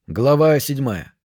Глава 7.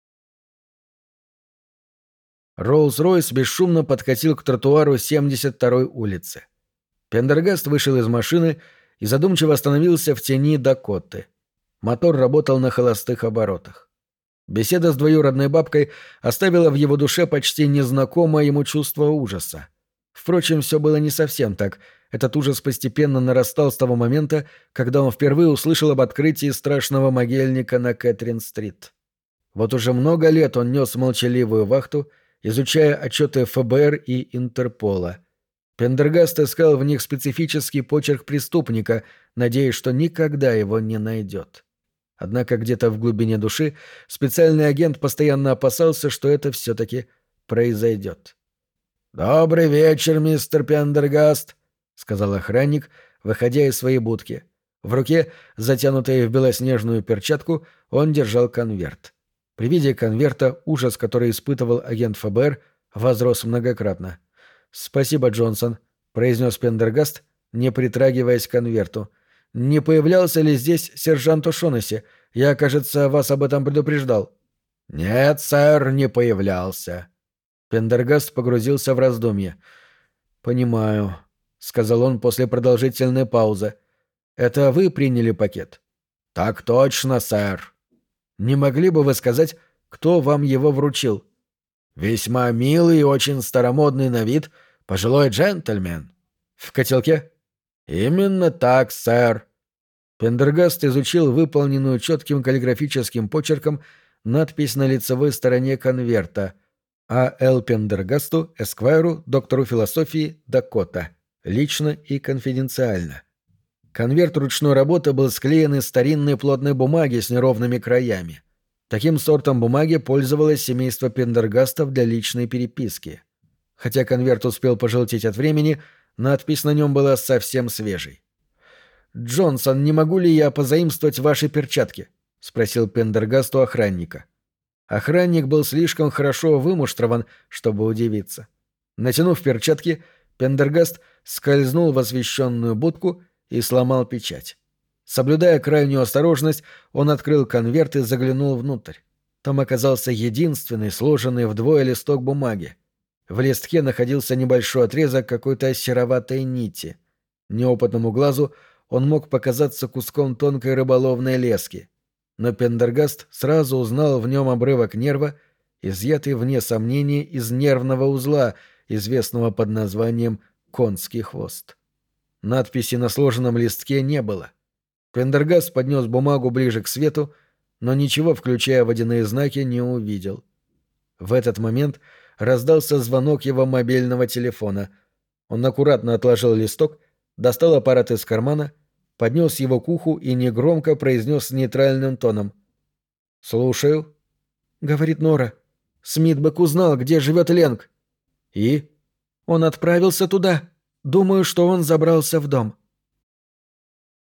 Роллс-Ройс бесшумно подкатил к тротуару 72-й улицы. Пендергаст вышел из машины и задумчиво остановился в тени Дакоты. Мотор работал на холостых оборотах. Беседа с двоюродной бабкой оставила в его душе почти незнакомое ему чувство ужаса. Впрочем, все было не совсем так. Этот ужас постепенно нарастал с того момента, когда он впервые услышал об открытии страшного могильника на Кэтрин-стрит. Вот уже много лет он нес молчаливую вахту, изучая отчеты ФБР и Интерпола. Пендергаст искал в них специфический почерк преступника, надеясь, что никогда его не найдет. Однако где-то в глубине души специальный агент постоянно опасался, что это все-таки произойдет. «Добрый вечер, мистер Пендергаст», — сказал охранник, выходя из своей будки. В руке, затянутой в белоснежную перчатку, он держал конверт. При виде конверта ужас, который испытывал агент ФБР, возрос многократно. «Спасибо, Джонсон», — произнес Пендергаст, не притрагиваясь к конверту. «Не появлялся ли здесь сержант О'Шоннесси? Я, кажется, вас об этом предупреждал». «Нет, сэр, не появлялся». Пендергаст погрузился в раздумье. «Понимаю», — сказал он после продолжительной паузы. «Это вы приняли пакет?» «Так точно, сэр». «Не могли бы вы сказать, кто вам его вручил?» «Весьма милый и очень старомодный на вид пожилой джентльмен». «В котелке?» «Именно так, сэр». Пендергаст изучил выполненную четким каллиграфическим почерком надпись на лицевой стороне конверта: «А. Л. Пендергасту, эсквайру, доктору философии, Дакота. Лично и конфиденциально». Конверт ручной работы был склеен из старинной плотной бумаги с неровными краями. Таким сортом бумаги пользовалось семейство Пендергастов для личной переписки. Хотя конверт успел пожелтеть от времени, надпись на нем была совсем свежей. «Джонсон, не могу ли я позаимствовать ваши перчатки?» — спросил Пендергаст у охранника. Охранник был слишком хорошо вымуштрован, чтобы удивиться. Натянув перчатки, Пендергаст скользнул в освещенную будку и сломал печать. Соблюдая крайнюю осторожность, он открыл конверт и заглянул внутрь. Там оказался единственный сложенный вдвое листок бумаги. В листке находился небольшой отрезок какой-то сероватой нити. Неопытному глазу он мог показаться куском тонкой рыболовной лески. Но Пендергаст сразу узнал в нем обрывок нерва, изъятый вне сомнения из нервного узла, известного под названием «конский хвост». Надписи на сложенном листке не было. Пендергаст поднес бумагу ближе к свету, но ничего, включая водяные знаки, не увидел. В этот момент раздался звонок его мобильного телефона. Он аккуратно отложил листок, достал аппарат из кармана, поднес его к уху и негромко произнес нейтральным тоном: «Слушаю», — говорит Нора. «Смитбек узнал, где живет Ленг». «И?» «Он отправился туда. Думаю, что он забрался в дом».